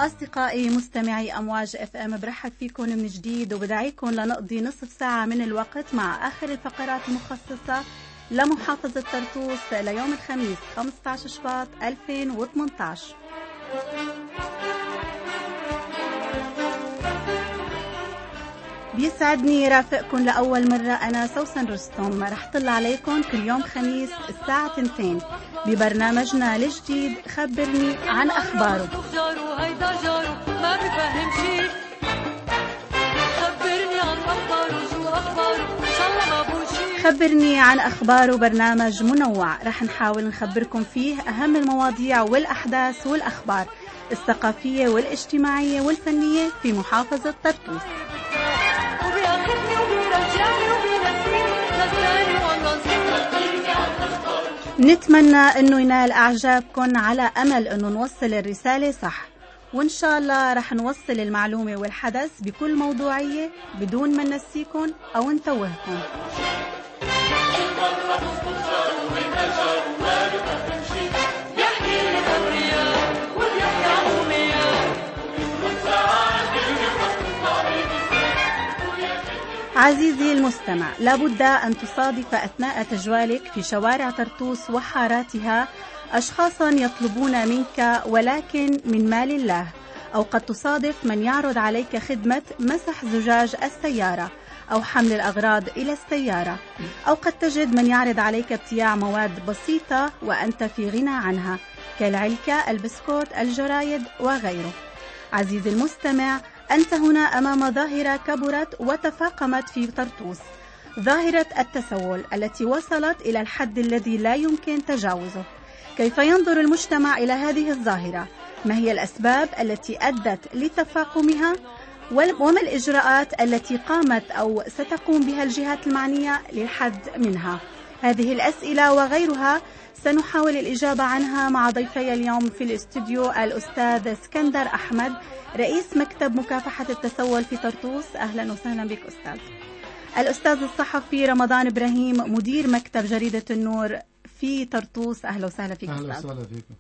أصدقائي مستمعي أمواج اف ام، برحب فيكم من جديد وبدعيكم لنقضي نصف ساعة من الوقت مع آخر الفقرات المخصصة لمحافظة طرطوس ليوم الخميس 15 شباط 2018. بيسعدني رافقكم لأول مرة. أنا سوسن رستم، رح طل عليكم كل يوم خميس الساعة 2 ببرنامجنا الجديد خبرني عن أخباره. خبرني عن أخباره برنامج منوع، رح نحاول نخبركم فيه أهم المواضيع والأحداث والأخبار الثقافية والاجتماعية والفنية في محافظة طرطوس. نتمنى أنه ينال أعجابكم على أمل أنه نوصل الرسالة صح، وإن شاء الله رح نوصل المعلومة والحدث بكل موضوعية بدون ما ننسيكم أو نتوهكم. عزيزي المستمع، لابد أن تصادف أثناء تجوالك في شوارع طرطوس وحاراتها أشخاصا يطلبون منك ولكن من مال الله، أو قد تصادف من يعرض عليك خدمة مسح زجاج السيارة أو حمل الأغراض إلى السيارة، أو قد تجد من يعرض عليك ابتياع مواد بسيطة وأنت في غنى عنها كالعلكة، البسكوت، الجرايد وغيره. عزيزي المستمع، أنت هنا أمام ظاهرة كبرت وتفاقمت في طرطوس، ظاهرة التسول التي وصلت إلى الحد الذي لا يمكن تجاوزه. كيف ينظر المجتمع إلى هذه الظاهرة؟ ما هي الأسباب التي أدت لتفاقمها؟ وما الإجراءات التي قامت أو ستقوم بها الجهات المعنية للحد منها؟ هذه الأسئلة وغيرها سنحاول الإجابة عنها مع ضيفي اليوم في الاستوديو الأستاذ اسكندر أحمد، رئيس مكتب مكافحة التسول في طرطوس. أهلا وسهلا بك أستاذ. الأستاذ الصحفي رمضان إبراهيم، مدير مكتب جريدة النور في طرطوس. أهلا وسهلا فيك أستاذ. أهلا وسهلا فيكم.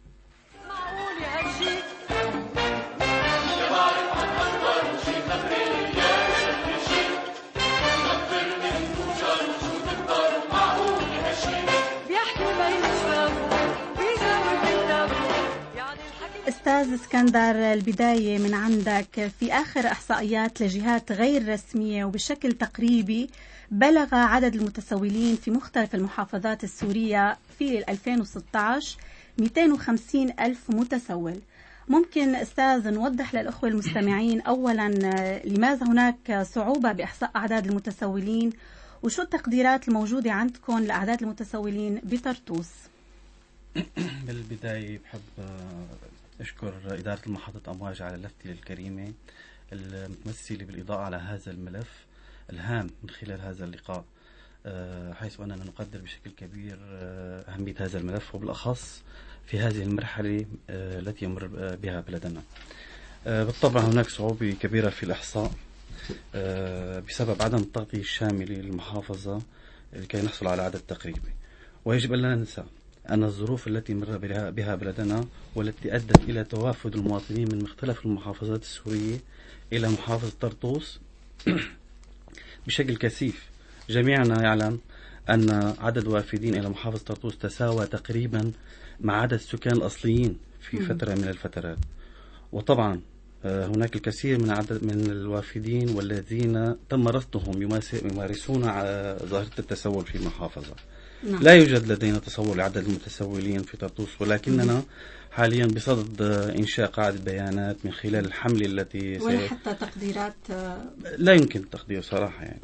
أستاذ اسكندر، البداية من عندك. في آخر إحصائيات لجهات غير رسمية وبشكل تقريبي بلغ عدد المتسولين في مختلف المحافظات السورية في 2016 250 ألف متسول. ممكن أستاذ نوضح للأخوة المستمعين أولا لماذا هناك صعوبة بإحصاء أعداد المتسولين، وشو التقديرات الموجودة عندكم لأعداد المتسولين بطرطوس؟ بالبداية بحب أشكر إدارة المحطة أمواج على لفتي الكريمة المتمثلة بالإضاءة على هذا الملف الهام من خلال هذا اللقاء، حيث أننا نقدر بشكل كبير أهمية هذا الملف، وبالأخص في هذه المرحلة التي يمر بها بلدنا. بالطبع هناك صعوبة كبيرة في الإحصاء بسبب عدم التغطية الشاملة للمحافظة لكي نحصل على عدد تقريبي. ويجب أن لا ننسى أن الظروف التي مر بها بلدنا والتي أدت إلى توافد المواطنين من مختلف المحافظات السورية إلى محافظة طرطوس بشكل كثيف. جميعنا يعلم أن عدد وافدين إلى محافظة طرطوس تساوى تقريبا مع عدد السكان الأصليين في فترة من الفترات. وطبعا هناك الكثير من الوافدين والذين تم رصدهم يمارسون على ظاهرة التسول في المحافظة. لا يوجد لدينا تصور لعدد المتسولين في طرطوس، ولكننا حاليا بصدد إنشاء قاعدة بيانات من خلال الحملة التي ولا حتى تقديرات لا يمكن التقدير صراحة يعني.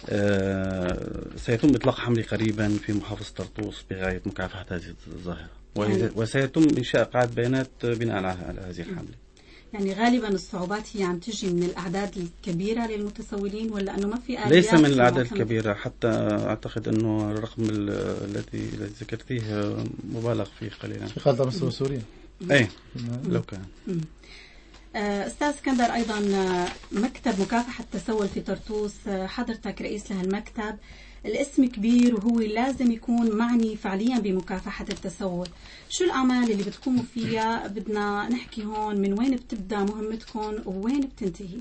سيتم إطلاق حملة قريبا في محافظة طرطوس بغاية مكافحة هذه الظاهرة، وسيتم إنشاء قاعدة بيانات بناء على هذه الحملة. يعني غالبا الصعوبات هي عم تجي من الأعداد الكبيرة للمتسولين، ولا أنه ما في آليات؟ ليس من الأعداد الكبيرة، حتى أعتقد أنه الرقم الذي ذكرتيه مبالغ فيه قليلا. في قادة مصر سوريا. إيه لو كان. أستاذ اسكندر، أيضا مكتب مكافحة التسول في طرطوس، حضرتك رئيس لهالمكتب، الاسم كبير وهو لازم يكون معني فعليا بمكافحة التسول. شو الأعمال اللي بتقوموا فيها؟ بدنا نحكي هون من وين بتبدأ مهمتكم ووين بتنتهي.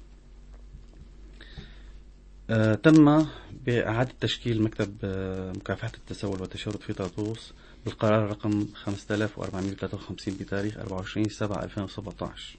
تم بإعادة تشكيل مكتب مكافحة التسول والتشرد في طرطوس بالقرار رقم 5453 بتاريخ 24/7/2017.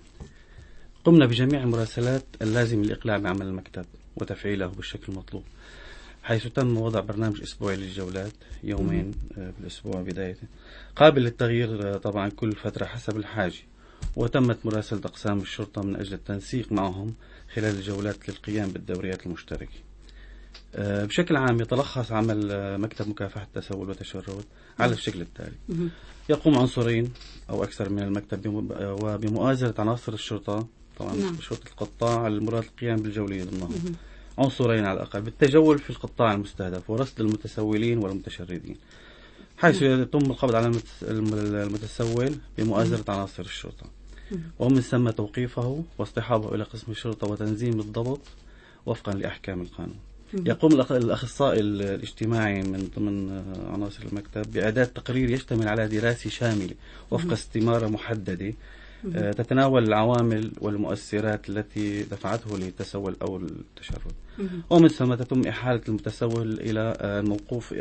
قمنا بجميع المراسلات اللازمة للإقلاع بعمل المكتب وتفعيله بالشكل المطلوب، حيث تم وضع برنامج أسبوعي للجولات يومين بالأسبوع بداية، قابل للتغيير طبعا كل فترة حسب الحاجة، وتمت مراسلة أقسام الشرطة من أجل التنسيق معهم خلال الجولات للقيام بالدوريات المشتركة. بشكل عام يتلخص عمل مكتب مكافحة التسول والتشرد على الشكل التالي: يقوم عنصرين أو أكثر من المكتب وبمؤازرة عناصر الشرطة، طبعا شرطة القطاع المراد القيام بالجولة ضمنهم، عنصرين على الأقل، بالتجول في القطاع المستهدف ورصد المتسولين والمتشردين، حيث يتم القبض على المتسول بمؤازرة عناصر الشرطة، ومن ثم توقيفه واصطحابه إلى قسم الشرطة وتنظيم الضبط وفقا لأحكام القانون. يقوم الأخصائي الاجتماعي من ضمن عناصر المكتب بإعداد تقرير يشتمل على دراسة شاملة وفق استمارة محددة تتناول العوامل والمؤثرات التي دفعته للتسول أو التشرد، ومن ثم تتم إحالة المتسول إلى الموقوف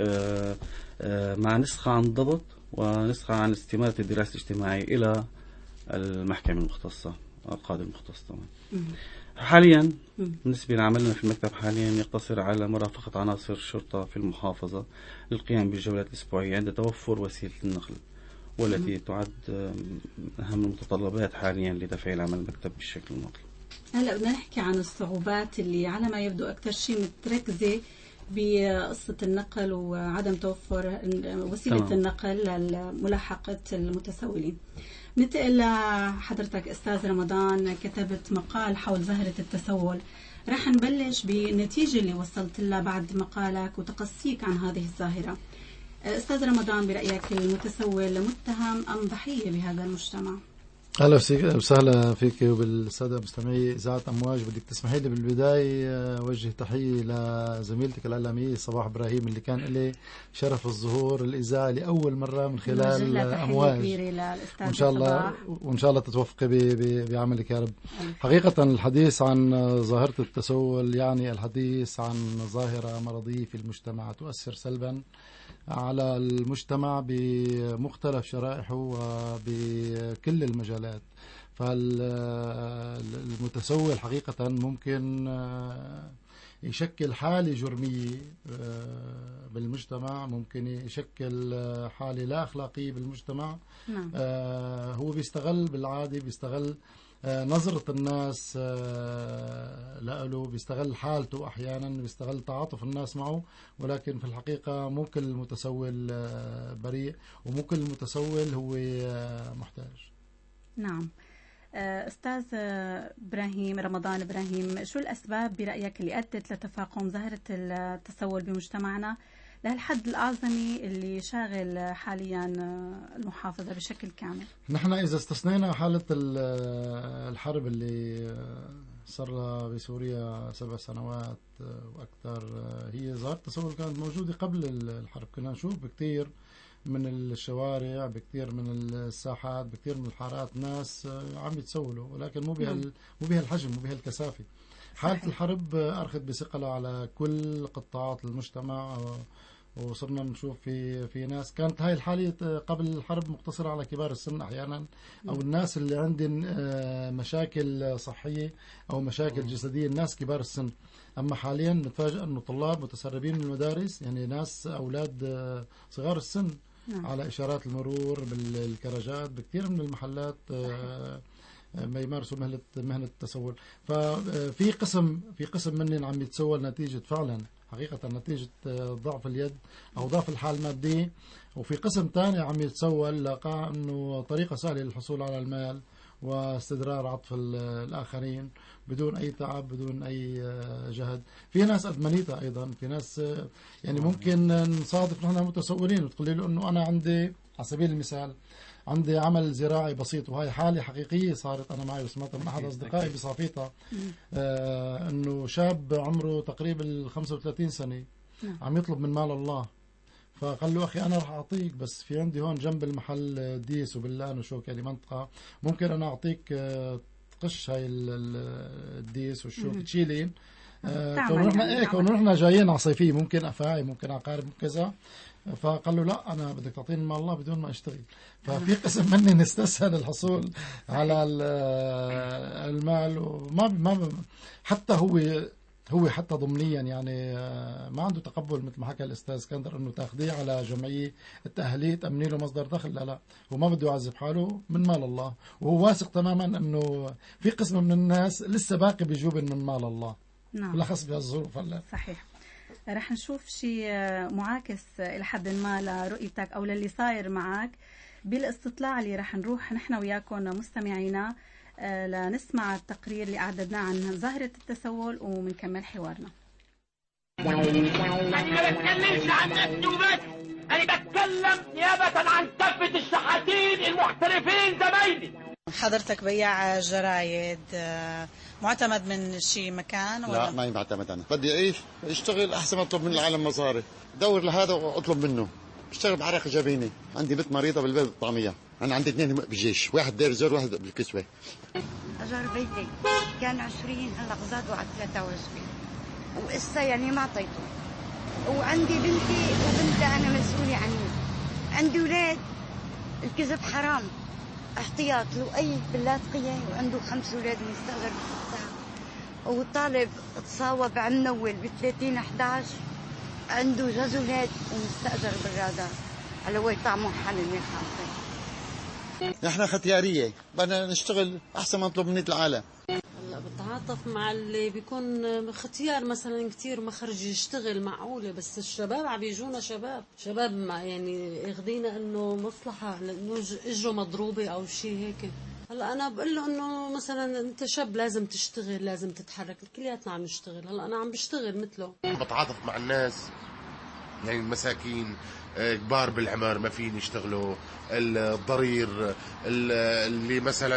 مع نسخة عن الضبط ونسخة عن استمارة الدراسة الاجتماعية إلى المحكمة المختصة القاضي المختص. حاليا بالنسبة لعملنا في المكتب حاليا يقتصر على مرافقة عناصر الشرطة في المحافظة للقيام بالجولات الأسبوعية عند توفر وسيلة النقل، والتي تعد أهم المتطلبات حاليا لتفعيل عمل المكتب بالشكل المطلوب. هلا بدنا نحكي عن الصعوبات اللي على ما يبدو أكثر شيء متركزة بقصة النقل وعدم توفر وسيلة النقل لملاحقة المتسولين. ننتقل لحضرتك أستاذ رمضان، كتبت مقال حول ظاهرة التسول. رح نبلش بالنتيجة اللي وصلت لها بعد مقالك وتقصيك عن هذه الظاهرة. أستاذ رمضان، برأيك المتسول متهم أم ضحية بهذا المجتمع؟ أهلا وسهلا فيك وبالسادة مستمعي إذاعة أمواج. بدك تسمحي لي بالبداية وجه تحية لزميلتك الإعلامية صباح إبراهيم اللي كان لي شرف الظهور الإذاعي لأول مرة من خلال أمواج، وإن شاء الله تتوفقي بعملك يا رب. حقيقة الحديث عن ظاهرة التسول يعني الحديث عن ظاهرة مرضية في المجتمع تؤثر سلبا على المجتمع بمختلف شرائحه وبكل المجالات. فالمتسول حقيقة ممكن يشكل حالة جرمية بالمجتمع، ممكن يشكل حالة لا أخلاقية بالمجتمع. هو بيستغل بالعادة، بيستغل نظرة الناس له، بيستغل حالته أحيانا، بيستغل تعاطف الناس معه، ولكن في الحقيقة مو كل المتسول بريء ومو كل المتسول هو محتاج. نعم. أستاذ إبراهيم، رمضان إبراهيم، شو الأسباب برأيك اللي أدت لتفاقم ظاهرة التسول بمجتمعنا لهالحد الأعظمي اللي شاغل حاليا المحافظة بشكل كامل؟ نحن إذا استثنينا حالة الحرب اللي صار بسوريا 7 سنوات وأكثر، هي ظاهرة التسول كانت موجودة قبل الحرب. كنا نشوف بكثير من الشوارع، بكثير من الساحات، بكثير من الحارات ناس عم يتسولوا، ولكن مو بهالحجم، مو بهالكثافة. حالة الحرب أرخت بثقلها على كل قطاعات المجتمع، وصرنا نشوف في ناس كانت هاي الحالة قبل الحرب مقتصرة على كبار السن أحيانا، أو الناس اللي عندهم مشاكل صحية أو مشاكل جسدية، الناس كبار السن. أما حاليا نتفاجأ أنه طلاب متسربين من المدارس، يعني ناس أولاد صغار السن على إشارات المرور بالكراجات بكثير من المحلات ما يمارسوا مهنة التسول. ففي قسم منهم عم يتسول نتيجة فعلا حقيقة نتيجة ضعف اليد أو ضعف الحال المادية، وفي قسم تاني عم يتسول لقى أنه طريقة سهلة للحصول على المال واستدرار عطف الآخرين بدون أي تعب، بدون أي جهد. في ناس أدمنيتها أيضا، في ناس يعني ممكن نصادف نحن متسولين وتقولي له أنه أنا عندي على سبيل المثال عندي عمل زراعي بسيط، وهي حالة حقيقية صارت أنا معي وسمعتها من أحد أصدقائي بصافيتها، أنه شاب عمره تقريبا 35 سنة عم يطلب من مال الله. فقال له أخي أنا راح أعطيك، بس في عندي هون جنب المحل ديس وبلان وشوك، يعني منطقة ممكن أنا أعطيك تقش هاي الديس والشوك تشيلين. كونه نحن جايين على صيفية، ممكن أفاعي، ممكن عقارب، كذا. فقال له لا، أنا بدك تعطيني مال الله بدون ما أشتغل. ففي قسم مني نستسهل الحصول على المال، وما حتى هو حتى ضمنيا يعني ما عنده تقبل مثل ما حكى الأستاذ اسكندر إنه تاخذيه على جمعية التأهيلية تأمني له مصدر دخل. لا، هو ما بده يعذب حاله من مال الله، وهو واثق تماما إنه في قسم من الناس لسه باقي بيجوبن من مال الله. نعم. بالأخص بهالظروف هلا. صحيح. رح نشوف شيء معاكس إلى حد ما لرؤيتك أو للي صاير معك بالاستطلاع اللي رح نروح نحن وياكم مستمعينا لنسمع التقرير اللي أعددناه عن ظاهرة التسول ومنكمل حوارنا. أنا ما بتكلمش عن نفسي وبس، أنا بتكلم نيابة عن كافة الشحاتين المحترفين زمايلي. حضرتك بياع جرايد، معتمد من شي مكان ولا؟ لا، ما معتمد. أنا بدي أعيش اشتغل أحسن ما أطلب من العالم مصاري، دور لهذا وأطلب منه. اشتغل بعرق جبيني. عندي بنت مريضة بالبلد الطعمية، أنا عندي 2 بالجيش، واحد دير زور واحد بالكسوة. أجار بيتي كان 20 هلا زادوا على 23 وإسا يعني ما أعطيته. وعندي بنتي وبنتها أنا مسؤولة عنه. عندي أولاد، الكذب حرام، احتياط له أي باللاذقية، وعنده 5 أولاد مستأجر بالساعة. وطالب تصاوب عم نول ب30/11، عنده 3 أولاد ومستأجر بالرادار على وين طعمه حل من حاطين. نحن ختيارية، بدنا نشتغل أحسن ما نطلب من العالم. هلا بتعاطف مع اللي بيكون ختيار مثلا كتير مخرج يشتغل، معقولة، بس الشباب عم بيجونا شباب ما يعني ياخذينا انه مصلحة لانه اجره مضروبة او شيء هيك. هلا انا بقول له انه مثلا انت شاب لازم تشتغل، لازم تتحرك، كلياتنا عم نشتغل. هلا انا عم بشتغل مثله. بتعاطف مع الناس يعني المساكين كبار بالعمر ما فين يشتغلوا، الضرير اللي مثلا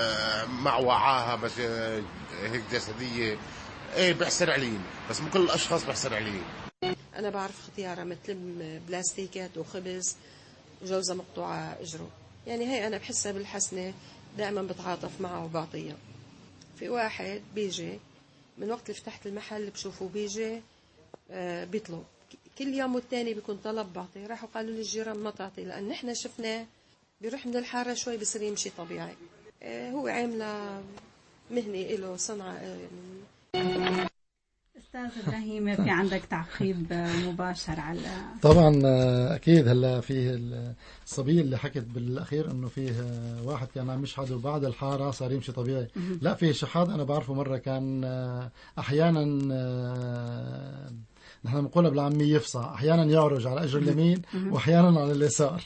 مع وعاها بس هيك جسدية، ايه بحسن عليهم، بس مو كل الاشخاص بحسن عليهم. انا بعرف ختيارة مثل بلاستيكات وخبز وجوزة مقطوعة اجره، يعني هي انا بحسها بالحسنة، دائما بتعاطف معه وبعطيها. في واحد بيجي من وقت اللي فتحت المحل بشوفه بيجي بيطلب كل يوم والتاني، بيكون طلب بعطي. راحوا قالوا لي الجيران ما تعطي، لأن احنا شفناه بيروح من الحارة شوي بصير يمشي طبيعي. هو عاملة مهنة له صنعة. أستاذ إبراهيم، في عندك تعقيب مباشر على؟ طبعا أكيد. هلا فيه الصبية اللي حكت بالأخير إنه فيه واحد كان عم يشحد وبعد الحارة صار يمشي طبيعي. لا، في شحاد أنا بعرفه مرة كان أحيانا نحن بنقولها بالعامية يفصح، أحيانا يعرج على أجر اليمين وأحيانا على اليسار.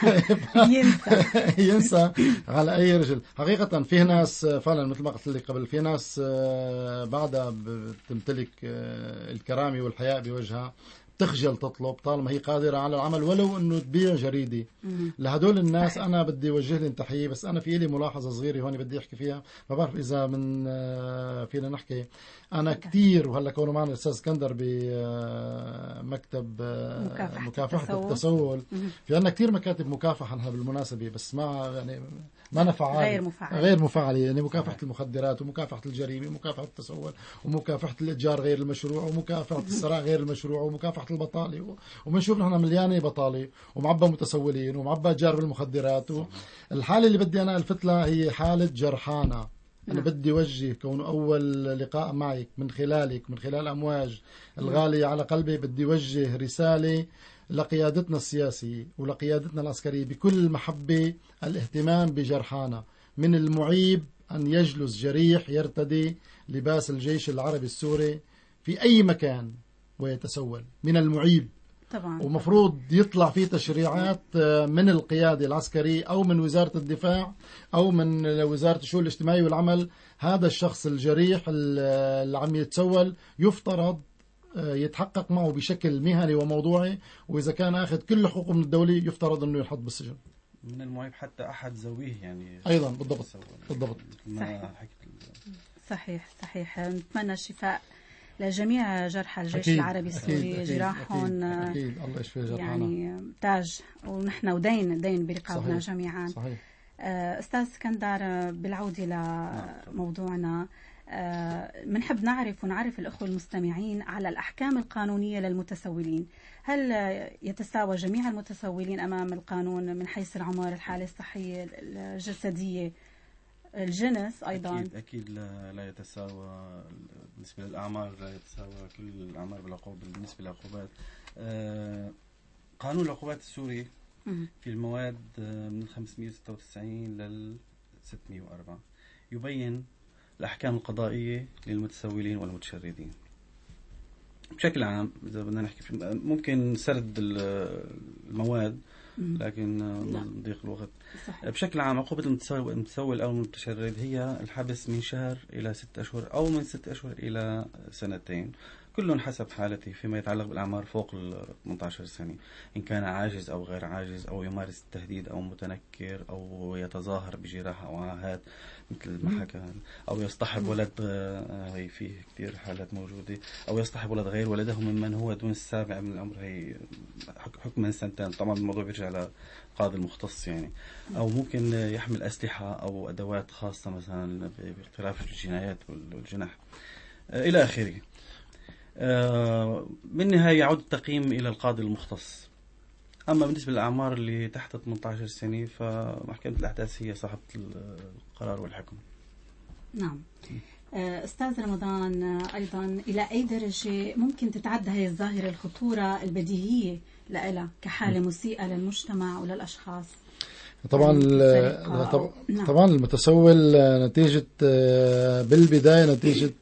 ينسى على أي رجل. حقيقة في ناس فعلا مثل ما قلت لك قبل، في ناس بعدها بتمتلك الكرامة والحياء بوجهها، تخجل تطلب طالما هي قادرة على العمل ولو انه تبيع جريدة. لهدول الناس انا بدي اوجه لهم تحية. بس انا في لي ملاحظة صغيرة هون بدي احكي فيها، ما بعرف اذا من فينا نحكي. انا كتير، وهلا كونه معنا الاستاذ اسكندر بمكتب مكافحة التسول، في عندنا كتير مكاتب مكافحة نحن بالمناسبة، بس ما يعني ما نفعال غير مفعلة، يعني مكافحة المخدرات ومكافحة الجريمة ومكافحة التسول ومكافحة الإتجار غير المشروع ومكافحة السراق غير المشروع ومكافحة البطالة. وبنشوف نحن مليانة بطالة ومعبى متسولين ومعبى إتجار بالمخدرات. الحالة اللي بدي أنا ألفت لها هي حالة جرحانة. أنا بدي أوجه، كون أول لقاء معك من خلالك، من خلال أمواج الغالية على قلبي، بدي أوجه رسالة لقيادتنا السياسية ولقيادتنا العسكرية بكل محبة، الاهتمام بجرحانا. من المعيب أن يجلس جريح يرتدي لباس الجيش العربي السوري في أي مكان ويتسول، من المعيب طبعا. ومفروض يطلع فيه تشريعات من القيادة العسكرية أو من وزارة الدفاع أو من وزارة الشؤون الاجتماعية والعمل. هذا الشخص الجريح اللي عم يتسول يفترض يتحقق معه بشكل مهني وموضوعي، وإذا كان أخذ كل حقوقه من الدولة يفترض أنه ينحط بالسجن. من المعيب حتى أحد زويه يعني أيضا بالضبط. صحيح. نتمنى الشفاء لجميع جرحى الجيش العربي السوري. جراحهم أكيد الله يشفي جرحانا، يعني تاج، ونحن ودين برقابنا جميعا. صحيح. أستاذ اسكندر، بالعودة لموضوعنا، بنحب نعرف الأخوة المستمعين على الأحكام القانونية للمتسولين. هل يتساوى جميع المتسولين أمام القانون من حيث العمر، الحالة الصحية، الجسدية، الجنس أيضا؟ أكيد لا يتساوى. بالنسبة للأعمار لا يتساوى كل الأعمار بالنسبة للعقوبات. قانون العقوبات السوري في المواد من 596 لل 604 يبين الأحكام القضائية للمتسولين والمتشردين. بشكل عام إذا بدنا نحكي ممكن سرد المواد، لكن ضيق الوقت. صحيح. بشكل عام عقوبة المتسول أو المتشرد هي الحبس من شهر إلى 6 أشهر أو من 6 أشهر إلى 2 سنين، كل حسب حالته فيما يتعلق بالأعمار فوق 18 سنة، إن كان عاجز أو غير عاجز أو يمارس التهديد أو متنكر أو يتظاهر بجراحة أو عاهات مثل ما حكى، أو يصطحب ولد، هي فيه كثير حالات موجودة، أو يصطحب ولد غير ولده ممن هو دون 7 من العمر، هي حكم من 2 سنين. طبعا الموضوع بيرجع للقاضي المختص يعني. أو ممكن يحمل أسلحة أو أدوات خاصة مثلا باقتراف الجنايات والجنح إلى آخره. بالنهاية يعود التقييم إلى القاضي المختص. أما بالنسبة للأعمار اللي تحت 18 سنة فمحكمة الأحداث هي صاحبة القرار والحكم. نعم. أستاذ رمضان، أيضا إلى أي درجة ممكن تتعدى هذه الظاهرة الخطورة البديهية لها كحالة مسيئة للمجتمع وللأشخاص؟ طبعا طبعا المتسول نتيجة بالبداية نتيجة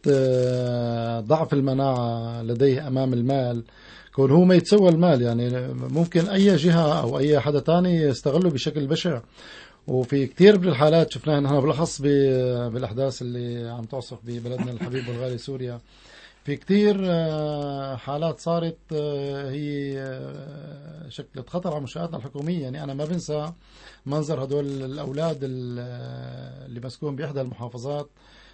ضعف المناعة لديه أمام المال، كون هو ما يتسوى المال، يعني ممكن أي جهة أو أي حدا تاني يستغله بشكل بشع. وفي كتير من الحالات شفناها نحن بالأخص بالأحداث اللي عم تعصف ببلدنا الحبيب والغالي سوريا، في كتير حالات صارت هي شكلت خطر على منشآتنا الحكومية. يعني أنا ما بنسى منظر هدول الأولاد اللي مسكون بإحدى المحافظات،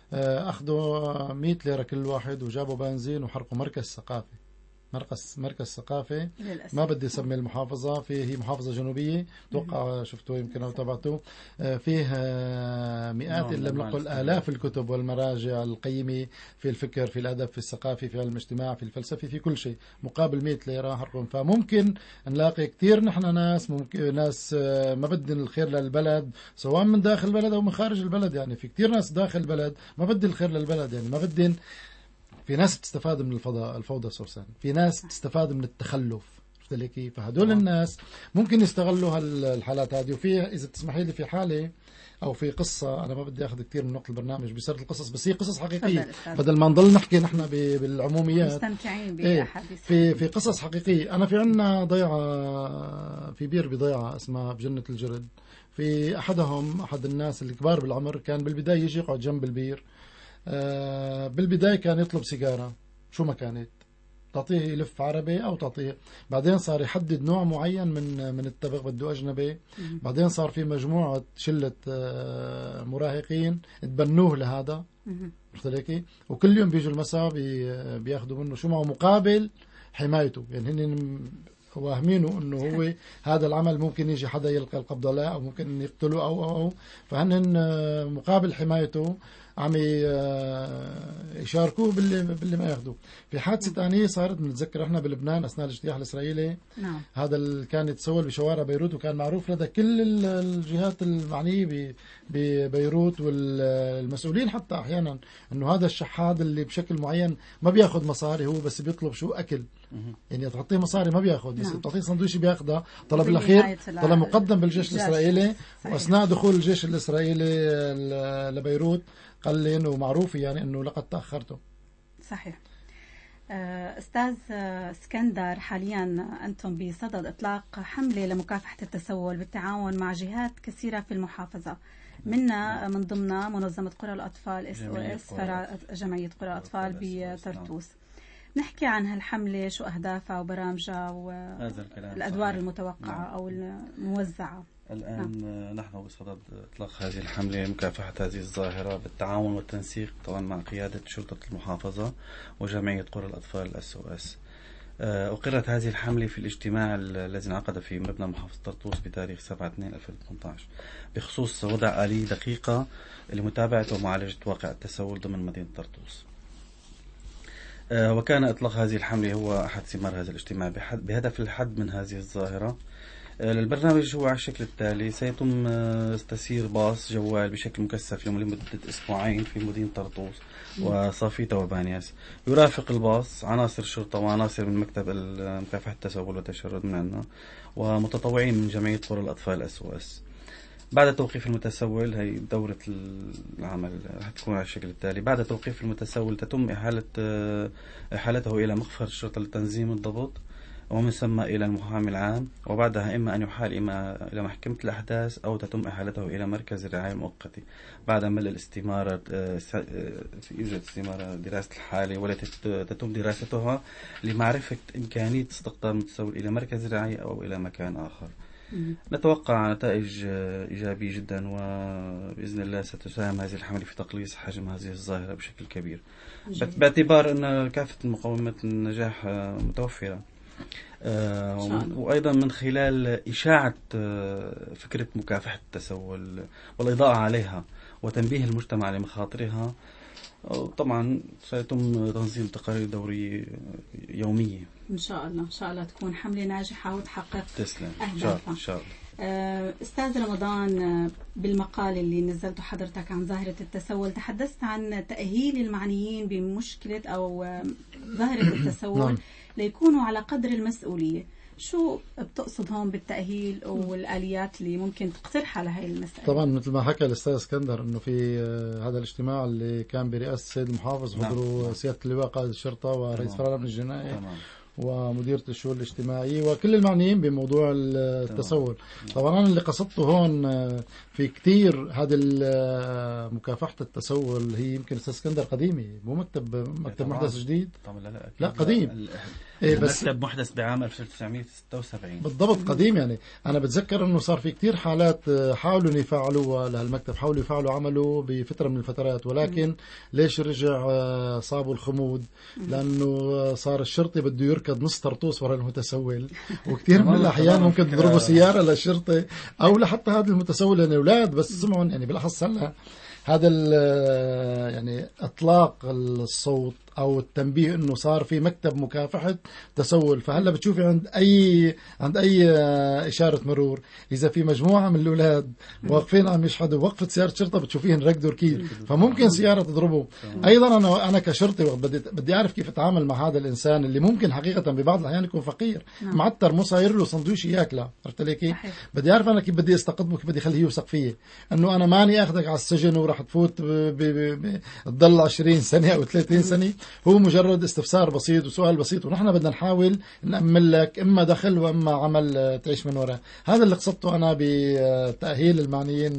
أخذوا 100 ليرة كل واحد وجابوا بنزين وحرقوا مركز ثقافي. مركز ثقافي ما بدي اسمي المحافظة، هي محافظة جنوبية، توقع شفتوه يمكن أو تابعتوه، فيه مئات إن لم نقل آلاف الكتب والمراجع القيمة في الفكر، في الأدب، في الثقافي، في الاجتماع، في الفلسفة، في كل شيء، مقابل 100 ليرة حرقهم. فممكن نلاقي كتير نحن ناس ما بدن الخير للبلد، سواء من داخل البلد أو من خارج البلد. يعني في كتير ناس داخل البلد ما بدن الخير للبلد، يعني ما بدن. في ناس بتستفاد من الفوضى سورسان، في ناس بتستفاد من التخلف، فهدول الناس ممكن يستغلوا هالحالات هذه. وفي إذا تسمحي لي في حالة أو في قصة، أنا ما بدي أخذ كتير من وقت البرنامج بسرد القصص، بس هي قصص حقيقية بدل ما نضل نحكي نحن بالعموميات، مستمتعين بالأحاديث. في قصص حقيقية. أنا في عنا ضيعة في بير بضيعة اسمها بجنة الجرد، في أحد الناس الكبار بالعمر كان بالبداية يجي يقعد جنب البير. بالبداية كان يطلب سيجارة شو ما كانت، تعطيه يلف عربي أو تعطيه. بعدين صار يحدد نوع معين من التبغ بده أجنبي. بعدين صار في مجموعة شلة مراهقين تبنوه لهذا، وكل يوم بيجوا المساء بياخدوا منه شو معه مقابل حمايته. يعني هن واهمينه انه هو هذا العمل ممكن يجي حدا يلقى القبض له او ممكن يقتله او فهن مقابل حمايته عم يشاركوه باللي ما ياخذوه. في حادثة ثانية صارت بنتذكر احنا بلبنان اثناء الاجتياح الاسرائيلي. نعم. هذا اللي كان يتسول بشوارع بيروت، وكان معروف لدى كل الجهات المعنية ببيروت والمسؤولين حتى احيانا انه هذا الشحاد اللي بشكل معين ما بياخذ مصاري، هو بس بيطلب شو اكل. يعني تعطيه مصاري ما بياخذ، بس تعطيه سندويشي بياخذها. طلب الاخير طلب مقدم بالجيش الاسرائيلي، واثناء دخول الجيش الاسرائيلي لبيروت قال لي انه معروف يعني انه لقد تاخرته. صحيح. استاذ اسكندر، حاليا انتم بصدد اطلاق حمله لمكافحه التسول بالتعاون مع جهات كثيره في المحافظه، منها من ضمنها منظمه قرى الاطفال SOS، جمعيه قرى الاطفال بطرطوس. نحكي عن هالحمله، شو اهدافها وبرامجها والادوار المتوقعه او الموزعه. الآن نحن بصدد إطلاق هذه الحملة مكافحة هذه الظاهرة بالتعاون والتنسيق طبعا مع قيادة شرطة المحافظة وجمعية قرى الأطفال SOS. أقرت هذه الحملة في الاجتماع الذي انعقد في مبنى محافظة طرطوس بتاريخ 7/2/2018 بخصوص وضع آلية دقيقة لمتابعة ومعالجة واقع التسول ضمن مدينة طرطوس. وكان إطلاق هذه الحملة هو أحد ثمار هذا الاجتماع بهدف الحد من هذه الظاهرة. البرنامج هو على الشكل التالي: سيتم تسيير باص جوال بشكل مكثف لمدة أسبوعين في مدينة طرطوس وصافيتا وبانياس، يرافق الباص عناصر الشرطة وعناصر من مكتب مكافحة التسول والتشرد من عنا ومتطوعين من جمعية قرى الأطفال SOS. بعد توقيف المتسول، هي دورة العمل رح تكون على الشكل التالي: بعد توقيف المتسول تتم إحالته إلى مخفر الشرطة لتنظيم الضبط ومن ثم إلى المحامي العام، وبعدها إما أن يحال إلى محكمة الأحداث أو تتم إحالته إلى مركز الرعاية المؤقتة بعد ملء الاستمارة. يوجد استمارة دراسة الحالة والتي تتم دراستها لمعرفة إمكانية استقطاب المتسول إلى مركز الرعاية أو إلى مكان آخر. نتوقع نتائج إيجابية جدا، وبإذن الله ستساهم هذه الحملة في تقليص حجم هذه الظاهرة بشكل كبير، باعتبار أن كافة المقومات النجاح متوفرة. وأيضا من خلال إشاعة فكرة مكافحة التسول والإضاءة عليها وتنبيه المجتمع لمخاطرها. طبعا سيتم تنظيم تقارير دورية يومية إن شاء الله. إن شاء الله تكون حملة ناجحة وتحقق أهدافها إن شاء الله. أستاذ رمضان، بالمقال اللي نزلته حضرتك عن ظاهرة التسول تحدثت عن تأهيل المعنيين بمشكلة أو ظاهرة التسول ليكونوا على قدر المسؤولية. شو بتقصد هون بالتأهيل والآليات اللي ممكن تقترحها لهي المسألة؟ طبعا مثل ما حكى الأستاذ اسكندر أنه في هذا الاجتماع اللي كان برئاسة السيد المحافظ حضروا سيادة اللواء قائد الشرطة ورئيس فرع الأمن الجنائي ومديرة الشؤون الاجتماعية وكل المعنيين بموضوع التسول. طبعا أنا اللي قصدته هون في كتير هذا مكافحة التسول هي يمكن أستاذ اسكندر قديمة، مو مكتب محدث جديد. لا قديم. بس مكتب محدث بعام 1976 بالضبط، قديم. يعني أنا بتذكر أنه صار في كتير حالات حاولوا يفعلوا لهالمكتب، حاولوا يفعلوا عمله بفترة من الفترات، ولكن ليش رجع صابوا الخمود؟ لأنه صار الشرطي بده يركض نص طرطوس ورا المتسول، وكتير من الأحيان ممكن تضربوا سيارة للشرطي أو لحتى هذا المتسول يعني أولاد بس سمعون. يعني بالأخص هلا هذا يعني إطلاق الصوت أو التنبيه إنه صار في مكتب مكافحة تسول. فهلا بتشوفي عند أي إشارة مرور إذا في مجموعة من الأولاد واقفين عم يشحدوا وقفة سيارة شرطة بتشوفين ركضوا ركيد، فممكن سيارة تضربه. أيضا أنا كشرطي بدي أعرف كيف أتعامل مع هذا الإنسان اللي ممكن حقيقة ببعض الأحيان يكون فقير معتر مو صاير له سندويش ياكله. عرفت لي كيف؟ بدي أعرف أنا كيف بدي استقطبه، كيف بدي أخليه يوثق فيه إنه أنا ماني أخذك على السجن وراح تفوت تضل 20 سنة أو 30 سنة. هو مجرد استفسار بسيط وسؤال بسيط، ونحن بدنا نحاول نأمن لك إما دخل وإما عمل تعيش من وراء. هذا اللي قصدته أنا بتأهيل المعنيين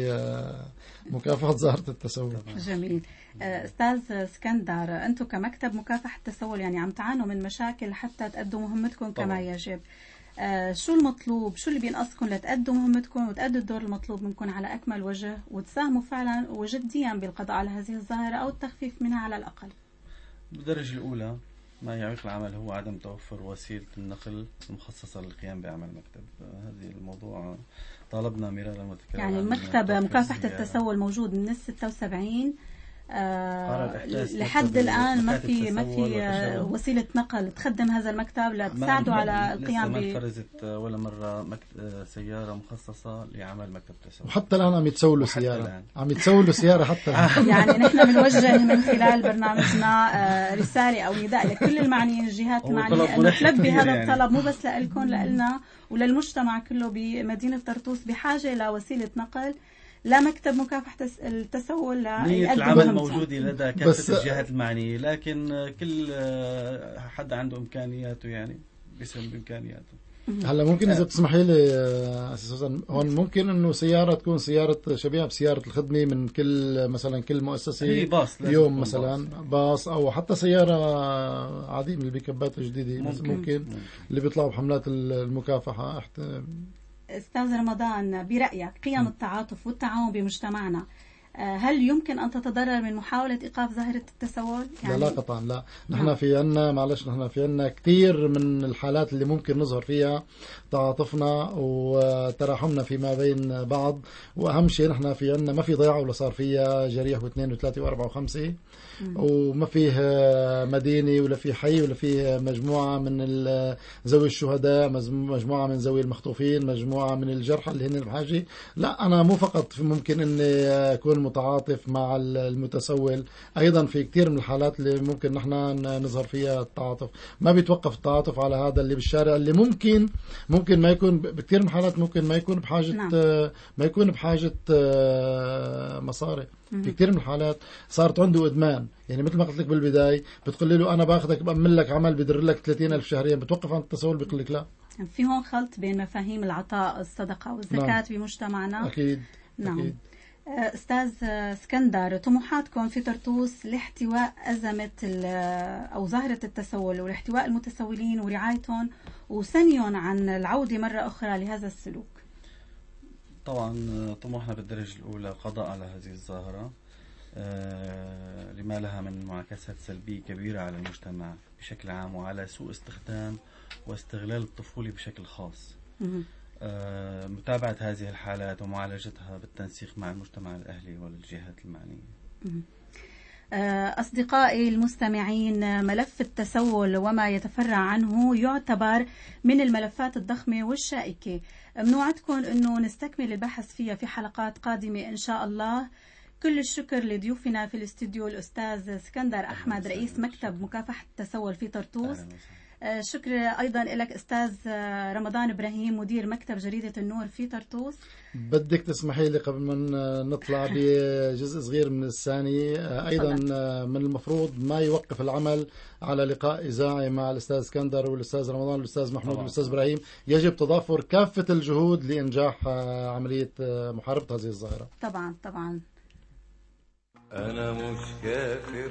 بمكافحة ظاهرة التسول. جميل. أستاذ اسكندر، أنتم كمكتب مكافحة التسول يعني عم تعانوا من مشاكل حتى تأدوا مهمتكم كما يجب. شو المطلوب؟ شو اللي بينقصكم لتأدوا مهمتكم وتأدوا الدور المطلوب منكم على أكمل وجه وتساهموا فعلا وجديا بالقضاء على هذه الظاهرة أو التخفيف منها على الأقل؟ بالدرجة الأولى ما يعيق العمل هو عدم توفر وسيلة النقل المخصصة للقيام بعمل المكتب. هذا الموضوع طالبنا مرارا وتكرارا. يعني مكتب مكافحة التسول موجود من 76 لحد الآن ما في وسيلة نقل تخدم هذا المكتب لتساعده على القيام ما فرزت ولا مرة سيارة مخصصة لعمل مكتب تسول، وحتى الآن عم يتسولوا سيارة عم يتسولوا سيارة حتى الآن. يعني نحن بنوجه من خلال برنامجنا رسالة أو نداء لكل المعنيين الجهات المعنية أن تلبي هذا الطلب مو بس لكم لنا وللمجتمع كله بمدينة طرطوس بحاجة لوسيلة نقل لا مكتب مكافحة التسول. نية العمل موجودة لدى كافة الجهات المعنية، لكن كل حد عنده إمكانياته يعني بيسهم بإمكانياته. هلا ممكن إذا بتسمحي لي أساسا هون ممكن إنه سيارة تكون سيارة شبيهة بسيارة الخدمة من كل مثلا كل مؤسسة باص يوم مثلا باص أو حتى سيارة عادية من البيكابات الجديدة ممكن اللي بيطلعوا بحملات المكافحة. أستاذ رمضان، برأيك قيم التعاطف والتعاون بمجتمعنا هل يمكن أن تتضرر من محاولة إيقاف ظاهرة التسول؟ يعني لا قطعا لا. نحن في عنا كثير من الحالات اللي ممكن نظهر فيها تعاطفنا وتراحمنا فيما بين بعض، وأهم شيء نحن في عنا ما في ضياع ولا صار فيها جريح واثنين وثلاثة وأربعة وخمسة، وما فيه مدينة ولا في حي ولا في مجموعة من ذوي الشهداء، مجموعة من ذوي المخطوفين، مجموعة من الجرحى اللي هن بحاجة. لا، أنا مو فقط ممكن أني أكون متعاطف مع المتسول، أيضا في كثير من الحالات اللي ممكن نحن نظهر فيها التعاطف. ما بيتوقف التعاطف على هذا اللي بالشارع، اللي ممكن ما يكون بكثير من الحالات ممكن ما يكون بحاجة ما يكون بحاجة مصاري. في كثير من الحالات صارت عنده إدمان، يعني مثل ما قلت لك بالبداية، بتقول له أنا باخذك بأمن لك عمل بدر لك 30,000 شهريا، بتوقف عن التسول بيقول لك لا. في هون خلط بين مفاهيم العطاء، الصدقة والزكاة بمجتمعنا. أكيد. نعم. أكيد. أستاذ اسكندر، طموحاتكم في طرطوس لاحتواء أزمة أو ظاهرة التسول ولاحتواء المتسولين ورعايتهم وسنيهم عن العودة مرة أخرى لهذا السلوك؟ طبعا طموحنا بالدرجة الأولى قضاء على هذه الظاهرة لما لها من انعكاسات سلبية كبيرة على المجتمع بشكل عام وعلى سوء استخدام واستغلال الطفولة بشكل خاص. متابعة هذه الحالات ومعالجتها بالتنسيق مع المجتمع الأهلي والجهات المعنية. أصدقائي المستمعين، ملف التسول وما يتفرع عنه يعتبر من الملفات الضخمة والشائكة. بنوعدكم أنه نستكمل البحث فيها في حلقات قادمة إن شاء الله. كل الشكر لضيوفنا في الاستوديو الأستاذ اسكندر أحمد، رئيس مكتب مكافحة التسول في طرطوس. شكر أيضا لك أستاذ رمضان إبراهيم، مدير مكتب جريدة النور في طرطوس. بدك تسمحي لي قبل ما نطلع بجزء صغير من الثانية، أيضا من المفروض ما يوقف العمل على لقاء إذاعي مع الأستاذ اسكندر والأستاذ رمضان والأستاذ محمود والأستاذ إبراهيم. يجب تضافر كافة الجهود لإنجاح عملية محاربة هذه الظاهرة. طبعا طبعا. أنا مش كافر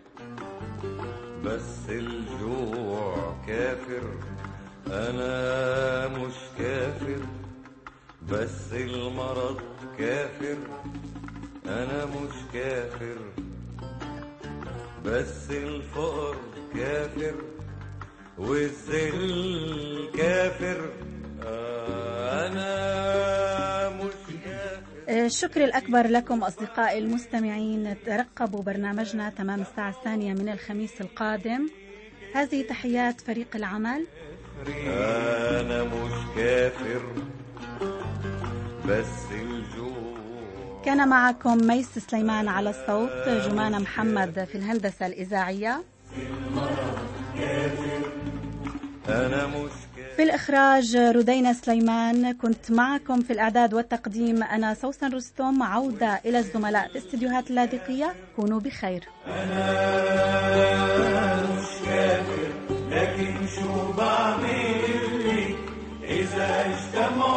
بس الجوع كافر، أنا مش كافر بس المرض كافر، أنا مش كافر بس الفقر كافر والذل كافر، أنا مش كافر. الشكر الأكبر لكم أصدقائي المستمعين. ترقبوا برنامجنا تمام الساعة 2 من الخميس القادم. هذه تحيات فريق العمل. أنا مش كافر بس الجوع. كان معكم ميس سليمان على الصوت، جمانة محمد في الهندسة الإذاعية، أنا مش في الإخراج ردينا سليمان. كنت معكم في الإعداد والتقديم أنا سوسن رستم. عودة إلى الزملاء في استديوهات اللاذقية. كونوا بخير. أنا مش كافر لكن شو بعمل لي إذا اجتمعوا